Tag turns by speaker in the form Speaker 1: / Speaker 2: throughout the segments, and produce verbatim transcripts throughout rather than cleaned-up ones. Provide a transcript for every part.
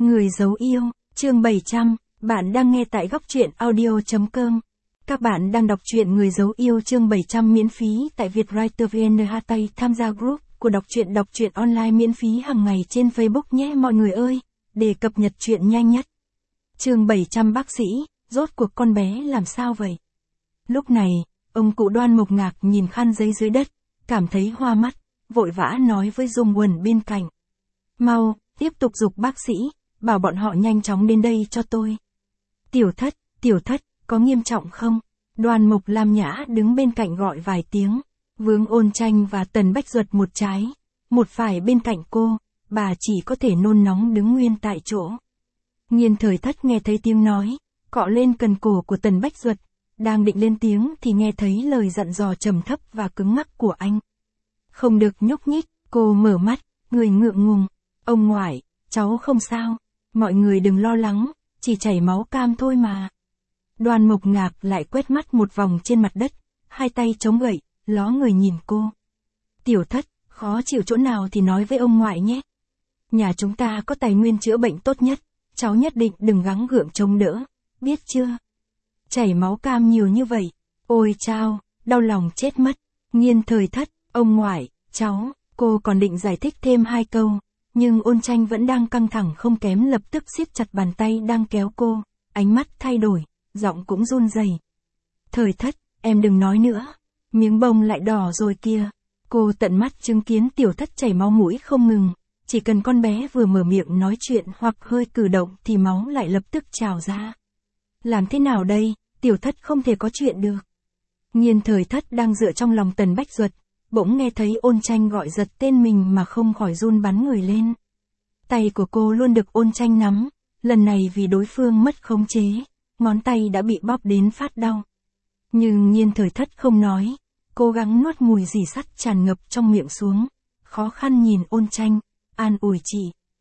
Speaker 1: Người giấu yêu, chương bảy trăm, bạn đang nghe tại góc truyện audio.com. Các bạn đang đọc truyện Người giấu yêu chương bảy trăm miễn phí tại Vietwriter vê en hát tây tham gia group của đọc truyện đọc truyện online miễn phí hàng ngày trên Facebook nhé mọi người ơi, để cập nhật truyện nhanh nhất. Chương bảy trăm bác sĩ, rốt cuộc con bé làm sao vậy? Lúc này, ông cụ Đoan Mộc Ngạc nhìn khăn giấy dưới đất, cảm thấy hoa mắt, vội vã nói với Dung Quần bên cạnh. Mau, tiếp tục giục bác sĩ, bảo bọn họ nhanh chóng đến đây cho tôi. Tiểu thất, tiểu thất, có nghiêm trọng không? Đoan Mộc Lam Nhã đứng bên cạnh gọi vài tiếng, Vương Ôn Tranh và Tần Bách Duật một trái, một phải bên cạnh cô, bà chỉ có thể nôn nóng đứng nguyên tại chỗ. Nghiên Thời Thất nghe thấy tiếng nói, cọ lên cần cổ của Tần Bách Duật, đang định lên tiếng thì nghe thấy lời dặn dò trầm thấp và cứng ngắc của anh. Không được nhúc nhích, cô mở mắt, người ngượng ngùng, ông ngoại, cháu không sao, mọi người đừng lo lắng, chỉ chảy máu cam thôi mà. Đoan Mộc Ngạc lại quét mắt một vòng trên mặt đất, hai tay chống gậy, ló người nhìn cô. Tiểu thất, khó chịu chỗ nào thì nói với ông ngoại nhé. Nhà chúng ta có tài nguyên chữa bệnh tốt nhất, cháu nhất định đừng gắng gượng chống đỡ, biết chưa? Chảy máu cam nhiều như vậy, ôi chao, đau lòng chết mất. Nghiên Thời Thất, ông ngoại, cháu, cô còn định giải thích thêm hai câu, nhưng Ôn Tranh vẫn đang căng thẳng không kém lập tức siết chặt bàn tay đang kéo cô, ánh mắt thay đổi, giọng cũng run rẩy. Thời Thất, em đừng nói nữa, miếng bông lại đỏ rồi kia. Cô tận mắt chứng kiến tiểu thất chảy máu mũi không ngừng, chỉ cần con bé vừa mở miệng nói chuyện hoặc hơi cử động thì máu lại lập tức trào ra. Làm thế nào đây, tiểu thất không thể có chuyện được. Nghiên Thời Thất đang dựa trong lòng Tần Bách Duật, bỗng nghe thấy Ôn Tranh gọi giật tên mình mà không khỏi run bắn người lên. Tay của cô luôn được Ôn Tranh nắm, lần này vì đối phương mất khống chế, ngón tay đã bị bóp đến phát đau. Nhưng Nghiên Thời Thất không nói, cố gắng nuốt mùi rỉ sắt tràn ngập trong miệng xuống, khó khăn nhìn Ôn Tranh, an ủi chị.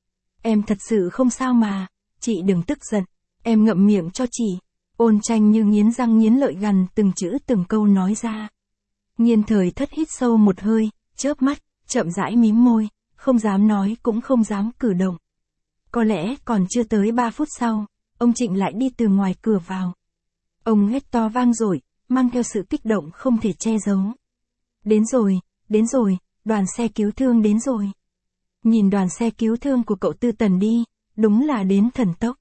Speaker 1: Em thật sự không sao mà, chị đừng tức giận, em ngậm miệng cho chị. Ôn Tranh như nghiến răng nghiến lợi gằn từng chữ từng câu nói ra. Nghiên Thời Thất hít sâu một hơi, chớp mắt, chậm rãi mím môi, không dám nói cũng không dám cử động. Có lẽ còn chưa tới ba phút sau, ông Trịnh lại đi từ ngoài cửa vào. Ông hét to vang dội, mang theo sự kích động không thể che giấu. Đến rồi, đến rồi, đoàn xe cứu thương đến rồi. Nhìn đoàn xe cứu thương của cậu Tư Tần đi, đúng là đến thần tốc.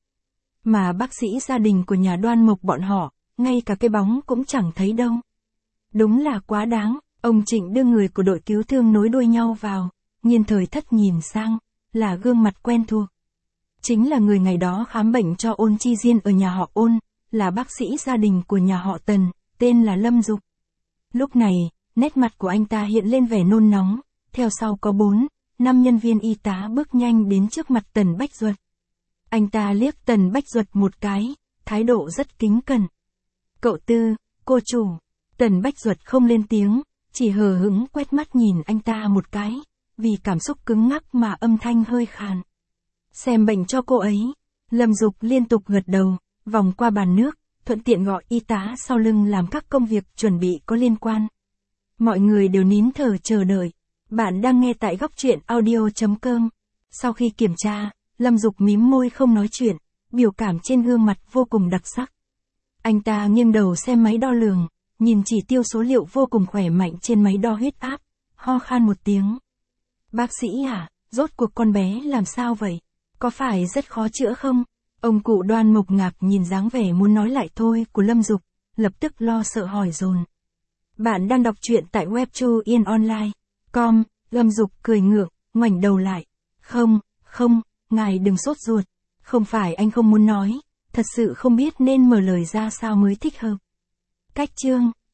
Speaker 1: Mà bác sĩ gia đình của nhà Đoan Mộc bọn họ, ngay cả cái bóng cũng chẳng thấy đâu. Đúng là quá đáng, ông Trịnh đưa người của đội cứu thương nối đuôi nhau vào, Nghiên Thời Thất nhìn sang, là gương mặt quen thuộc. Chính là người ngày đó khám bệnh cho Ôn Chi Diên ở nhà họ Ôn, là bác sĩ gia đình của nhà họ Tần, tên là Lâm Dục. Lúc này, nét mặt của anh ta hiện lên vẻ nôn nóng, theo sau có bốn, năm nhân viên y tá bước nhanh đến trước mặt Tần Bách Duật. Anh ta liếc Tần Bách Duật một cái, thái độ rất kính cẩn. Cậu Tư, cô chủ. Tần Bách Duật không lên tiếng, chỉ hờ hững quét mắt nhìn anh ta một cái, vì cảm xúc cứng ngắc mà âm thanh hơi khàn. Xem bệnh cho cô ấy. Lâm Dục liên tục gật đầu, vòng qua bàn nước, thuận tiện gọi y tá sau lưng làm các công việc chuẩn bị có liên quan. Mọi người đều nín thở chờ đợi. Bạn đang nghe tại góc truyện audio.com. Sau khi kiểm tra, Lâm Dục mím môi không nói chuyện, biểu cảm trên gương mặt vô cùng đặc sắc. Anh ta nghiêng đầu xem máy đo lường, nhìn chỉ tiêu số liệu vô cùng khỏe mạnh trên máy đo huyết áp, ho khan một tiếng. Bác sĩ à, rốt cuộc con bé làm sao vậy? Có phải rất khó chữa không? Ông cụ Đoan Mộc Ngạc nhìn dáng vẻ muốn nói lại thôi của Lâm Dục, lập tức lo sợ hỏi dồn. Bạn đang đọc truyện tại web chu yên online chấm com, Lâm Dục cười ngượng, ngoảnh đầu lại. Không, không, ngài đừng sốt ruột, không phải anh không muốn nói, thật sự không biết nên mở lời ra sao mới thích hợp. Cách chương